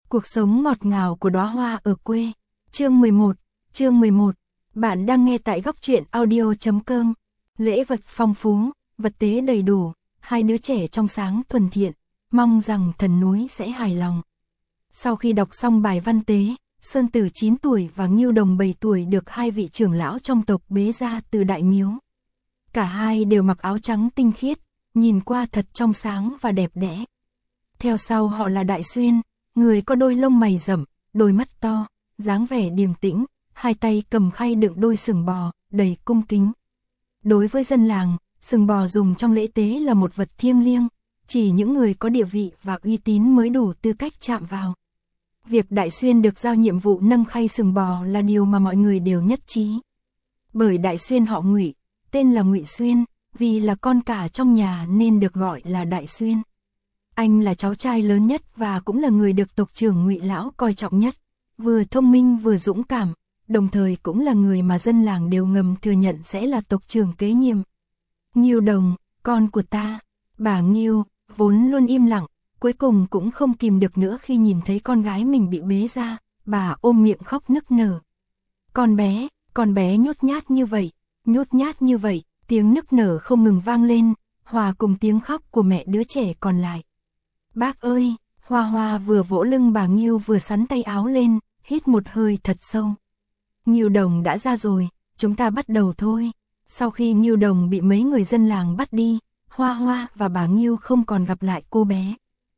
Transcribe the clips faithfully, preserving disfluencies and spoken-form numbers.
Cuộc sống ngọt ngào của đóa hoa ở quê. Chương mười một, chương mười một. Bạn đang nghe tại góc truyện audio chấm com. Lễ vật phong phú, vật tế đầy đủ, hai đứa trẻ trong sáng thuần thiện, mong rằng thần núi sẽ hài lòng. Sau khi đọc xong bài văn tế, Sơn Tử chín tuổi và Ngưu Đồng bảy tuổi được hai vị trưởng lão trong tộc bế ra từ đại miếu. Cả hai đều mặc áo trắng tinh khiết, nhìn qua thật trong sáng và đẹp đẽ. Theo sau họ là Đại Xuyên, người có đôi lông mày rậm, đôi mắt to, dáng vẻ điềm tĩnh, hai tay cầm khay đựng đôi sừng bò, đầy cung kính. Đối với dân làng, sừng bò dùng trong lễ tế là một vật thiêng liêng, chỉ những người có địa vị và uy tín mới đủ tư cách chạm vào. Việc Đại Xuyên được giao nhiệm vụ nâng khay sừng bò là điều mà mọi người đều nhất trí. Bởi Đại Xuyên họ Ngụy, tên là Ngụy Xuyên, vì là con cả trong nhà nên được gọi là Đại Xuyên. Anh là cháu trai lớn nhất và cũng là người được tộc trưởng Ngụy lão coi trọng nhất, vừa thông minh vừa dũng cảm, đồng thời cũng là người mà dân làng đều ngầm thừa nhận sẽ là tộc trưởng kế nhiệm. Ngưu Đồng, con của ta. Bà Ngưu, vốn luôn im lặng, cuối cùng cũng không kìm được nữa khi nhìn thấy con gái mình bị bế ra, bà ôm miệng khóc nức nở. Con bé, con bé nhút nhát như vậy, nhút nhát như vậy, tiếng nức nở không ngừng vang lên, hòa cùng tiếng khóc của mẹ đứa trẻ còn lại. Bác ơi, Hoa Hoa vừa vỗ lưng bà Ngưu vừa sắn tay áo lên, hít một hơi thật sâu. Ngưu Đồng đã ra rồi, chúng ta bắt đầu thôi. Sau khi Ngưu Đồng bị mấy người dân làng bắt đi, Hoa Hoa và bà Ngưu không còn gặp lại cô bé.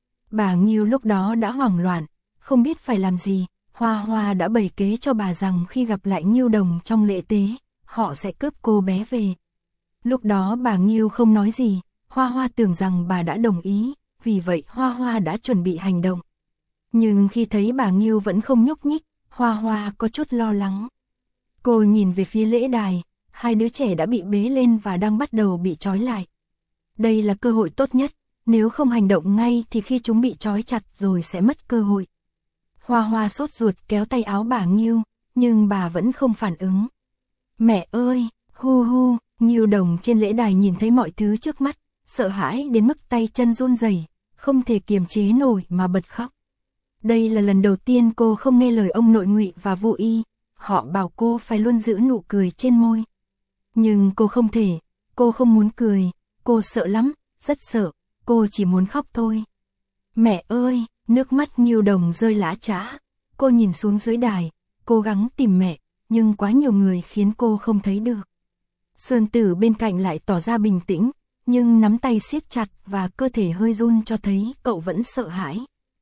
Bà Ngưu lúc đó đã hoảng loạn, không biết phải làm gì. Hoa Hoa đã bày kế cho bà rằng khi gặp lại Ngưu Đồng trong lễ tế, họ sẽ cướp cô bé về. Lúc đó bà Ngưu không nói gì, Hoa Hoa tưởng rằng bà đã đồng ý, vì vậy Hoa Hoa đã chuẩn bị hành động. Nhưng khi thấy bà Ngưu vẫn không nhúc nhích, Hoa Hoa có chút lo lắng. Cô nhìn về phía lễ đài, hai đứa trẻ đã bị bế lên và đang bắt đầu bị trói lại. Đây là cơ hội tốt nhất, nếu không hành động ngay thì khi chúng bị trói chặt rồi sẽ mất cơ hội. Hoa Hoa sốt ruột kéo tay áo bà Ngưu, nhưng bà vẫn không phản ứng. Mẹ ơi, hu hu, Ngưu Đồng trên lễ đài nhìn thấy mọi thứ trước mắt, sợ hãi đến mức tay chân run rẩy, không thể kiềm chế nổi mà bật khóc. Đây là lần đầu tiên cô không nghe lời ông nội Ngụy và Vu Y, họ bảo cô phải luôn giữ nụ cười trên môi. Nhưng cô không thể, cô không muốn cười, cô sợ lắm, rất sợ, cô chỉ muốn khóc thôi. Mẹ ơi, nước mắt Ngưu Đồng rơi lã chã, cô nhìn xuống dưới đài, cố gắng tìm mẹ, nhưng quá nhiều người khiến cô không thấy được. Sơn Tử bên cạnh lại tỏ ra bình tĩnh, nhưng nắm tay siết chặt và cơ thể hơi run cho thấy cậu vẫn sợ hãi.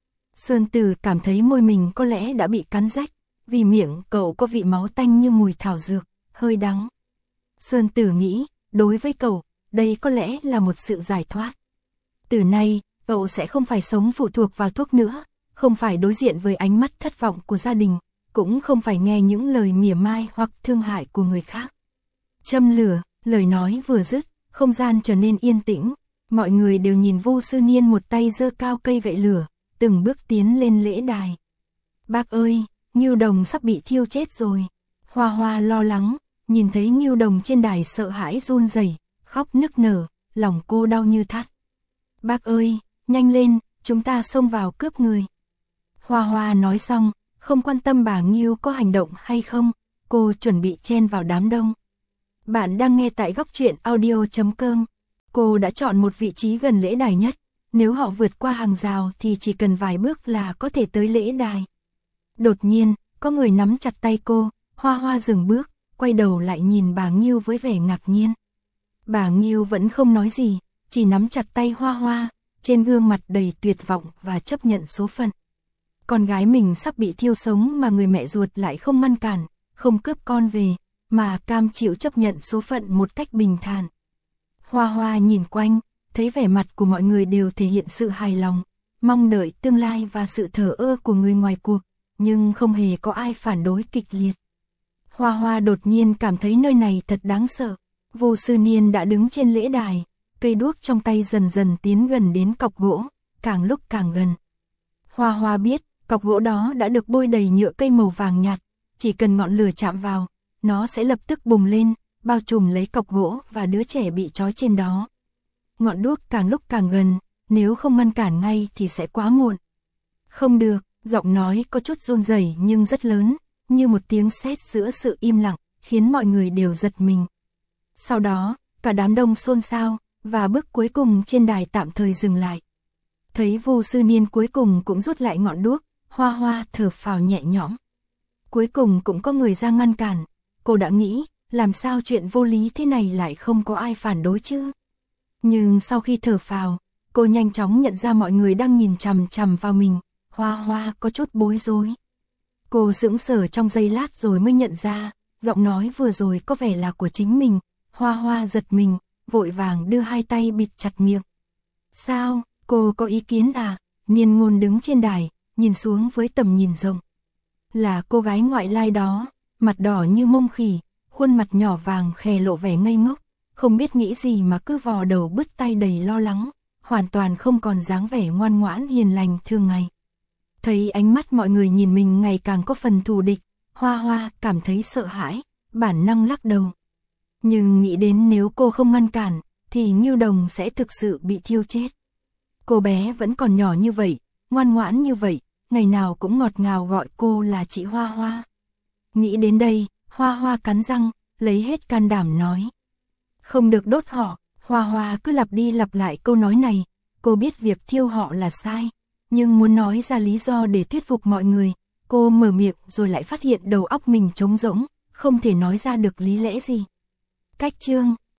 Sơn Tử cảm thấy môi mình có lẽ đã bị cắn rách, vì miệng cậu có vị máu tanh như mùi thảo dược, hơi đắng. Sơn Tử nghĩ, đối với cậu, đây có lẽ là một sự giải thoát. Từ nay, cậu sẽ không phải sống phụ thuộc vào thuốc nữa, không phải đối diện với ánh mắt thất vọng của gia đình, cũng không phải nghe những lời mỉa mai hoặc thương hại của người khác. Châm lửa, lời nói vừa dứt, không gian trở nên yên tĩnh, mọi người đều nhìn Vu Sư Niên một tay giơ cao cây gậy lửa, từng bước tiến lên lễ đài. Bác ơi, Ngưu Đồng sắp bị thiêu chết rồi. Hoa Hoa lo lắng, nhìn thấy Ngưu Đồng trên đài sợ hãi run rẩy, khóc nức nở, lòng cô đau như thắt. Bác ơi, nhanh lên, chúng ta xông vào cướp người. Hoa Hoa nói xong, không quan tâm bà Ngưu có hành động hay không, cô chuẩn bị chen vào đám đông. Bạn đang nghe tại góc truyện audio chấm com. Cô đã chọn một vị trí gần lễ đài nhất, nếu họ vượt qua hàng rào thì chỉ cần vài bước là có thể tới lễ đài. Đột nhiên, có người nắm chặt tay cô, Hoa Hoa dừng bước, quay đầu lại nhìn bà Ngưu với vẻ ngạc nhiên. Bà Ngưu vẫn không nói gì, chỉ nắm chặt tay Hoa Hoa, trên gương mặt đầy tuyệt vọng và chấp nhận số phận. Con gái mình sắp bị thiêu sống mà người mẹ ruột lại không ngăn cản, không cướp con về, mà cam chịu chấp nhận số phận một cách bình thản. Hoa Hoa nhìn quanh, thấy vẻ mặt của mọi người đều thể hiện sự hài lòng, mong đợi tương lai và sự thờ ơ của người ngoài cuộc, nhưng không hề có ai phản đối kịch liệt. Hoa Hoa đột nhiên cảm thấy nơi này thật đáng sợ. Vu Sư Niên đã đứng trên lễ đài, cây đuốc trong tay dần dần tiến gần đến cọc gỗ, càng lúc càng gần. Hoa Hoa biết, cọc gỗ đó đã được bôi đầy nhựa cây màu vàng nhạt, chỉ cần ngọn lửa chạm vào, nó sẽ lập tức bùng lên, bao trùm lấy cọc gỗ và đứa trẻ bị trói trên đó. Ngọn đuốc càng lúc càng gần, nếu không ngăn cản ngay thì sẽ quá muộn. Không được, Giọng nói có chút run rẩy nhưng rất lớn, như một tiếng sét giữa sự im lặng, khiến mọi người đều giật mình. Sau đó, cả đám đông xôn xao, và bước cuối cùng trên đài tạm thời dừng lại. Thấy Vu Sư Niên cuối cùng cũng rút lại ngọn đuốc, Hoa Hoa thở phào nhẹ nhõm. Cuối cùng cũng có người ra ngăn cản, cô đã nghĩ, làm sao chuyện vô lý thế này lại không có ai phản đối chứ. Nhưng sau khi thở phào, cô nhanh chóng nhận ra mọi người đang nhìn chằm chằm vào mình, Hoa Hoa có chút bối rối. Cô sững sờ trong giây lát rồi mới nhận ra, giọng nói vừa rồi có vẻ là của chính mình. Hoa Hoa giật mình, vội vàng đưa hai tay bịt chặt miệng. Sao, cô có ý kiến à? Niên Ngôn đứng trên đài, nhìn xuống với tầm nhìn rộng. Là cô gái ngoại lai đó, mặt đỏ như mông khỉ, khuôn mặt nhỏ vàng khè lộ vẻ ngây ngốc, không biết nghĩ gì mà cứ vò đầu bứt tay đầy lo lắng, hoàn toàn không còn dáng vẻ ngoan ngoãn hiền lành thường ngày. Thấy ánh mắt mọi người nhìn mình ngày càng có phần thù địch, Hoa Hoa cảm thấy sợ hãi, bản năng lắc đầu. Nhưng nghĩ đến nếu cô không ngăn cản, thì Ngưu Đồng sẽ thực sự bị thiêu chết. Cô bé vẫn còn nhỏ như vậy, ngoan ngoãn như vậy, ngày nào cũng ngọt ngào gọi cô là chị Hoa Hoa. Nghĩ đến đây, Hoa Hoa cắn răng, lấy hết can đảm nói. Không được đốt họ. Hoa Hoa cứ lặp đi lặp lại câu nói này, cô biết việc thiêu họ là sai, nhưng muốn nói ra lý do để thuyết phục mọi người, cô mở miệng rồi lại phát hiện đầu óc mình trống rỗng, không thể nói ra được lý lẽ gì. Cách chương